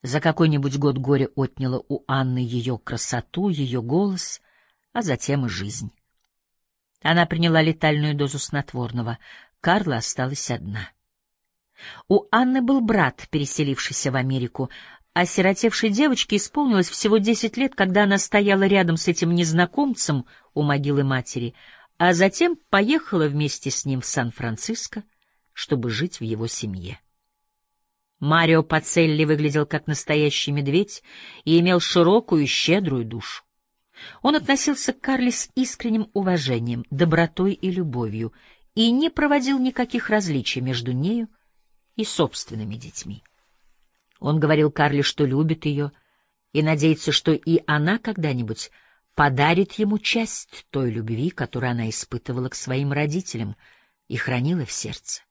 За какой-нибудь год горе отняло у Анны ее красоту, ее голос, а затем и жизнь. Она приняла летальную дозу снотворного. Карла осталась одна. У Анны был брат, переселившийся в Америку. Осиротевшей девочке исполнилось всего 10 лет, когда она стояла рядом с этим незнакомцем у могилы матери, а затем поехала вместе с ним в Сан-Франциско, чтобы жить в его семье. Марио Пацелли выглядел как настоящий медведь и имел широкую и щедрую душу. Он относился к Карле с искренним уважением, добротой и любовью и не проводил никаких различий между нею и собственными детьми. Он говорил Карле, что любит ее, и надеется, что и она когда-нибудь подарит ему часть той любви, которую она испытывала к своим родителям и хранила в сердце.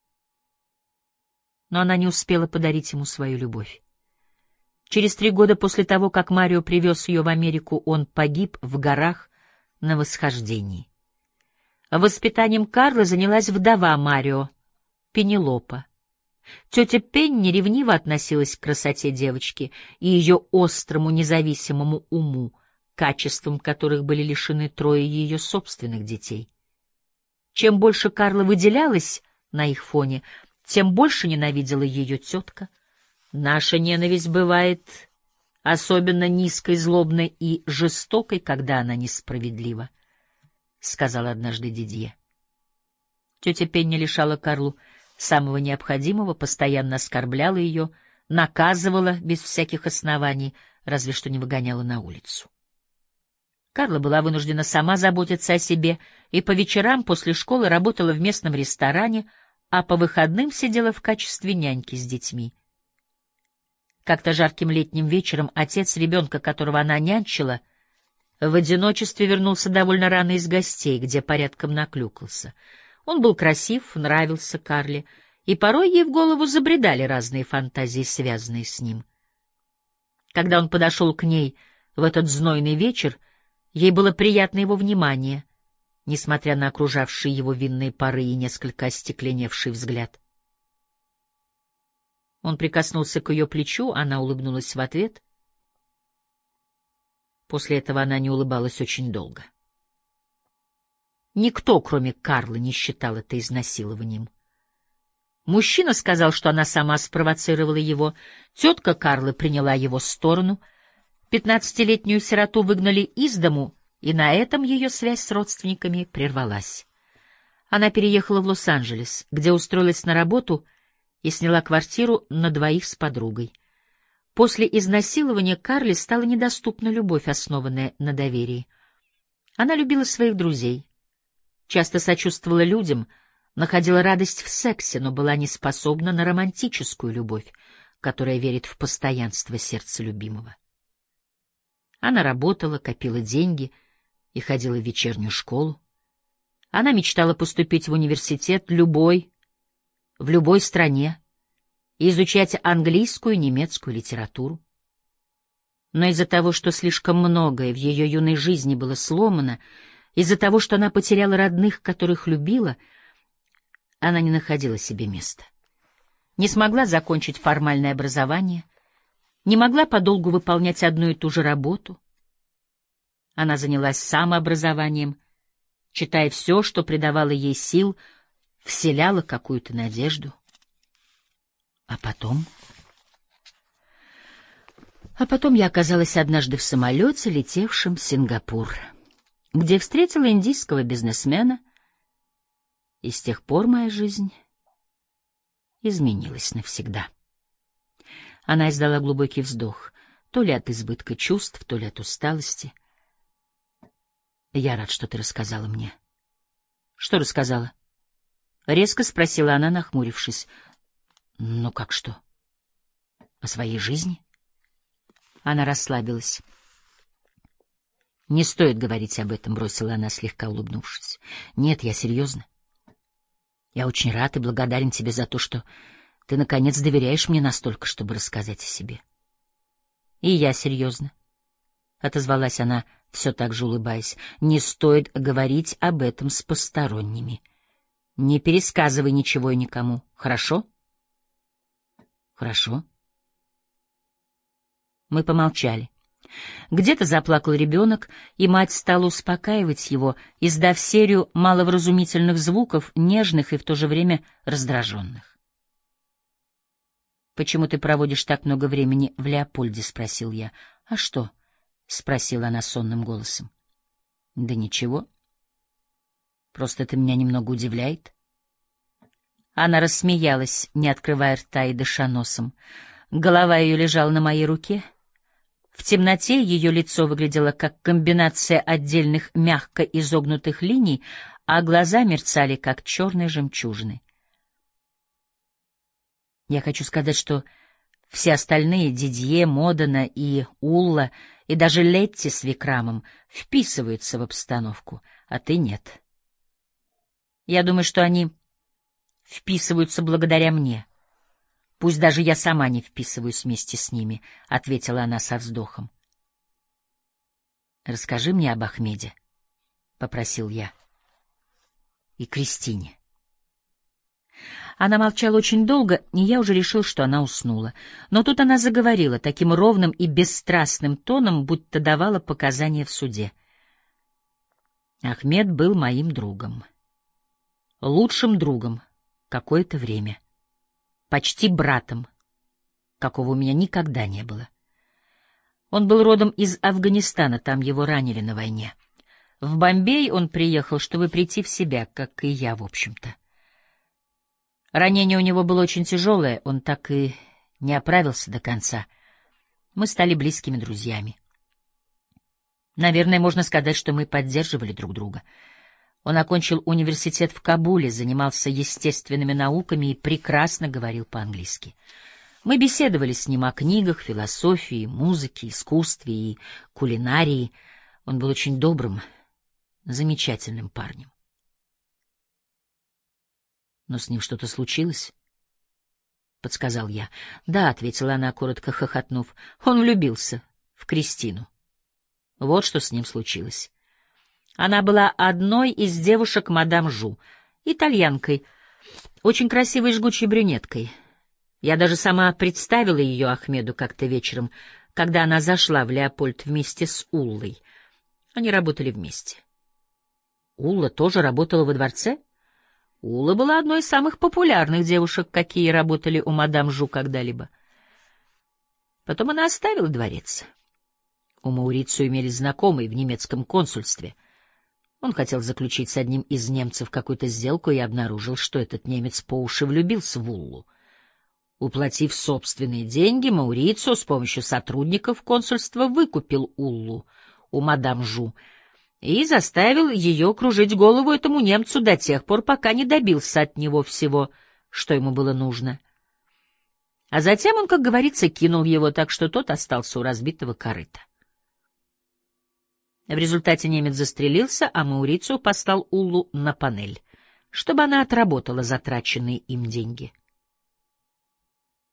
Но она не успела подарить ему свою любовь. Через 3 года после того, как Марио привез ее в Америку, он погиб в горах на восхождении. Воспитанием Карлы занялась вдова Марио, Пенелопа. Тетя Пенни ревниво относилась к красоте девочки и ее острому независимому уму, качествам которых были лишены 3 ее собственных детей. Чем больше Карла выделялась на их фоне, тем больше ненавидела ее тетка. Наша ненависть бывает особенно низкой, злобной и жестокой, когда она несправедлива, — сказал однажды Дидье. Тетя Пенни лишала Карлу самого необходимого, постоянно оскорбляла ее, наказывала без всяких оснований, разве что не выгоняла на улицу. Карла была вынуждена сама заботиться о себе и по вечерам после школы работала в местном ресторане, а по выходным сидела в качестве няньки с детьми. Как-то жарким летним вечером отец ребенка, которого она нянчила, в одиночестве вернулся довольно рано из гостей, где порядком наклюкался. Он был красив, нравился Карле, и порой ей в голову забредали разные фантазии, связанные с ним. Когда он подошел к ней в этот знойный вечер, ей было приятно его внимание, несмотря на окружавшие его винные пары и несколько остекленевший взгляд. Он прикоснулся к ее плечу, она улыбнулась в ответ. После этого она не улыбалась очень долго. Никто, кроме Карлы, не считал это изнасилованием. Мужчина сказал, что она сама спровоцировала его, тетка Карлы приняла его сторону, 15-летнюю сироту выгнали из дому, и на этом ее связь с родственниками прервалась. Она переехала в Лос-Анджелес, где устроилась на работу и сняла квартиру на 2 с подругой. После изнасилования Карле стала недоступна любовь, основанная на доверии. Она любила своих друзей, часто сочувствовала людям, находила радость в сексе, но была не способна на романтическую любовь, которая верит в постоянство сердца любимого. Она работала, копила деньги и ходила в вечернюю школу. Она мечтала поступить в университет в любой стране и изучать английскую и немецкую литературу. Но из-за того, что слишком многое в ее юной жизни было сломано, из-за того, что она потеряла родных, которых любила, она не находила себе места. Не смогла закончить формальное образование, не могла подолгу выполнять одну и ту же работу. Она занялась самообразованием, читая все, что придавало ей сил, вселяло какую-то надежду. А потом я оказалась однажды в самолете, летевшем в Сингапур, где встретила индийского бизнесмена, и с тех пор моя жизнь изменилась навсегда. Она издала глубокий вздох, то ли от избытка чувств, то ли от усталости. Я рад, что ты рассказала мне. Что рассказала? Резко спросила она, нахмурившись. Ну как что? О своей жизни? Она расслабилась. Не стоит говорить об этом, бросила она, слегка улыбнувшись. Нет, я серьезно. Я очень рад и благодарен тебе за то, что ты, наконец, доверяешь мне настолько, чтобы рассказать о себе. И я серьезно, — отозвалась она, все так же улыбаясь. Не стоит говорить об этом с посторонними. Не пересказывай ничего и никому, хорошо? Хорошо. Мы помолчали. Где-то заплакал ребенок, и мать стала успокаивать его, издав серию маловразумительных звуков, нежных и в то же время раздраженных. «Почему ты проводишь так много времени в Леопольде?» — спросил я. «А что?» — спросила она сонным голосом. «Да ничего. Просто это меня немного удивляет». Она рассмеялась, не открывая рта и дыша носом. Голова ее лежала на моей руке. В темноте ее лицо выглядело как комбинация отдельных мягко изогнутых линий, а глаза мерцали, как черные жемчужины. Я хочу сказать, что все остальные — Дидье, Модена и Улла, и даже Летти с Викрамом — вписываются в обстановку, а ты нет. Я думаю, что они вписываются благодаря мне. Пусть даже я сама не вписываюсь вместе с ними, — ответила она со вздохом. — Расскажи мне об Ахмеде, — попросил я. — И Кристине. Она молчала очень долго, и я уже решил, что она уснула. Но тут она заговорила таким ровным и бесстрастным тоном, будто давала показания в суде. Ахмед был моим другом. Лучшим другом какое-то время. Почти братом, какого у меня никогда не было. Он был родом из Афганистана, там его ранили на войне. В Бомбей он приехал, чтобы прийти в себя, как и я, в общем-то. Ранение у него было очень тяжелое, он так и не оправился до конца. Мы стали близкими друзьями. Наверное, можно сказать, что мы поддерживали друг друга. Он окончил университет в Кабуле, занимался естественными науками и прекрасно говорил по-английски. Мы беседовали с ним о книгах, философии, музыке, искусстве и кулинарии. Он был очень добрым, замечательным парнем. Но с ним что-то случилось? — подсказал я. — Да, — ответила она, коротко хохотнув. — Он влюбился в Кристину. Вот что с ним случилось. Она была одной из девушек мадам Жу, итальянкой, очень красивой жгучей брюнеткой. Я даже сама представила ее Ахмеду как-то вечером, когда она зашла в Леопольд вместе с Уллой. Они работали вместе. Улла тоже работала во дворце? Улла была одной из самых популярных девушек, какие работали у мадам Жу когда-либо. Потом она оставила дворец. У Маурицио имелись знакомые в немецком консульстве. Он хотел заключить с одним из немцев какую-то сделку и обнаружил, что этот немец по уши влюбился в Уллу. Уплатив собственные деньги, Маурицио с помощью сотрудников консульства выкупил Уллу у мадам Жу и заставил ее кружить голову этому немцу до тех пор, пока не добился от него всего, что ему было нужно. А затем он, как говорится, кинул его, так что тот остался у разбитого корыта. В результате немец застрелился, а Маурицио послал Уллу на панель, чтобы она отработала затраченные им деньги.